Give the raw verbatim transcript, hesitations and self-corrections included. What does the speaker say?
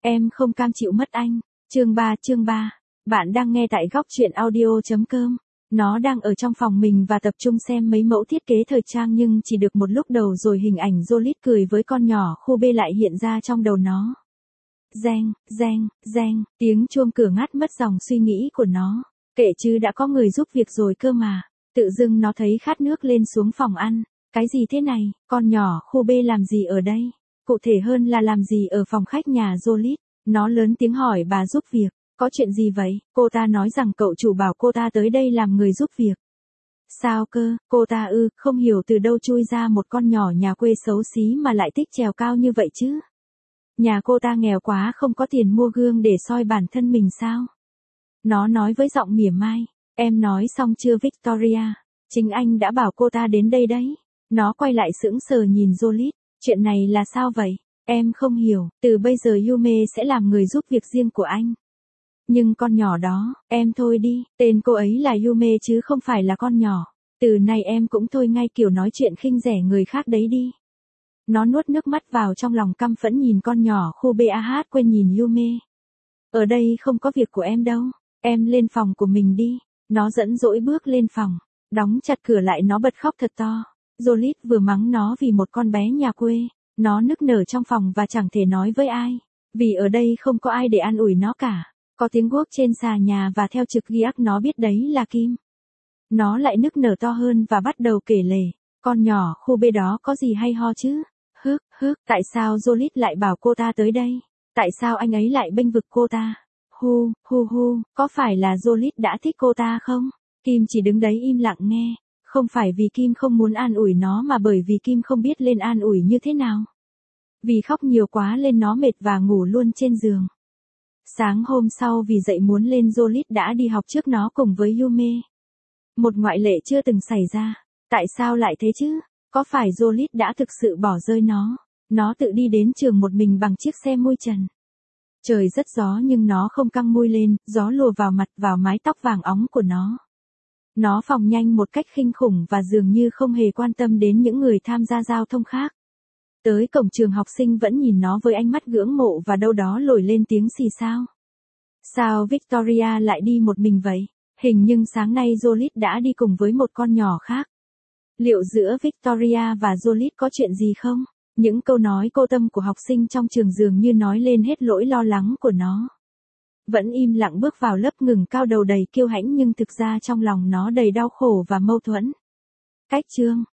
Em không cam chịu mất anh. Chương ba chương ba. Bạn đang nghe tại góc truyện audio.com. Nó đang ở trong phòng mình và tập trung xem mấy mẫu thiết kế thời trang nhưng chỉ được một lúc đầu rồi hình ảnh Jolit cười với con nhỏ khu bê lại hiện ra trong đầu nó. Reng, reng, reng, tiếng chuông cửa ngắt mất dòng suy nghĩ của nó. Kệ chứ đã có người giúp việc rồi cơ mà. Tự dưng nó thấy khát nước lên xuống phòng ăn. Cái gì thế này, con nhỏ khu bê làm gì ở đây? Cụ thể hơn là làm gì ở phòng khách nhà Jolit? Nó lớn tiếng hỏi bà giúp việc. Có chuyện gì vậy? Cô ta nói rằng cậu chủ bảo cô ta tới đây làm người giúp việc. Sao cơ? Cô ta ư, không hiểu từ đâu chui ra một con nhỏ nhà quê xấu xí mà lại thích trèo cao như vậy chứ. Nhà cô ta nghèo quá không có tiền mua gương để soi bản thân mình sao? Nó nói với giọng mỉa mai. Em nói xong chưa Victoria? Chính anh đã bảo cô ta đến đây đấy. Nó quay lại sững sờ nhìn Jolit. Chuyện này là sao vậy? Em không hiểu, từ bây giờ Yume sẽ làm người giúp việc riêng của anh. Nhưng con nhỏ đó, em thôi đi, tên cô ấy là Yume chứ không phải là con nhỏ. Từ này em cũng thôi ngay kiểu nói chuyện khinh rẻ người khác đấy đi. Nó nuốt nước mắt vào trong lòng căm phẫn nhìn con nhỏ khu bê a hát quên nhìn Yume. Ở đây không có việc của em đâu, em lên phòng của mình đi. Nó dẫn dỗi bước lên phòng, đóng chặt cửa lại nó bật khóc thật to. Jolit vừa mắng nó vì một con bé nhà quê. Nó nức nở trong phòng và chẳng thể nói với ai. Vì ở đây không có ai để an ủi nó cả. Có tiếng guốc trên xà nhà và theo trực ghi ác nó biết đấy là Kim. Nó lại nức nở to hơn và bắt đầu kể lể. Con nhỏ khu bê đó có gì hay ho chứ? Hức, hức, tại sao Jolit lại bảo cô ta tới đây? Tại sao anh ấy lại bênh vực cô ta? Hu, hu hu, có phải là Jolit đã thích cô ta không? Kim chỉ đứng đấy im lặng nghe. Không phải vì Kim không muốn an ủi nó mà bởi vì Kim không biết lên an ủi như thế nào. Vì khóc nhiều quá lên nó mệt và ngủ luôn trên giường. Sáng hôm sau vì dậy muốn lên Jolit đã đi học trước nó cùng với Yume. Một ngoại lệ chưa từng xảy ra. Tại sao lại thế chứ? Có phải Jolit đã thực sự bỏ rơi nó? Nó tự đi đến trường một mình bằng chiếc xe mui trần. Trời rất gió nhưng nó không căng mui lên, gió lùa vào mặt vào mái tóc vàng óng của nó. Nó phóng nhanh một cách kinh khủng và dường như không hề quan tâm đến những người tham gia giao thông khác. Tới cổng trường học sinh vẫn nhìn nó với ánh mắt ngưỡng mộ và đâu đó nổi lên tiếng xì xao. Sao Victoria lại đi một mình vậy? Hình như sáng nay Jolit đã đi cùng với một con nhỏ khác. Liệu giữa Victoria và Jolit có chuyện gì không? Những câu nói cô tâm của học sinh trong trường dường như nói lên hết nỗi lo lắng của nó. Vẫn im lặng bước vào lớp ngừng cao đầu đầy kiêu hãnh nhưng thực ra trong lòng nó đầy đau khổ và mâu thuẫn. Cách chương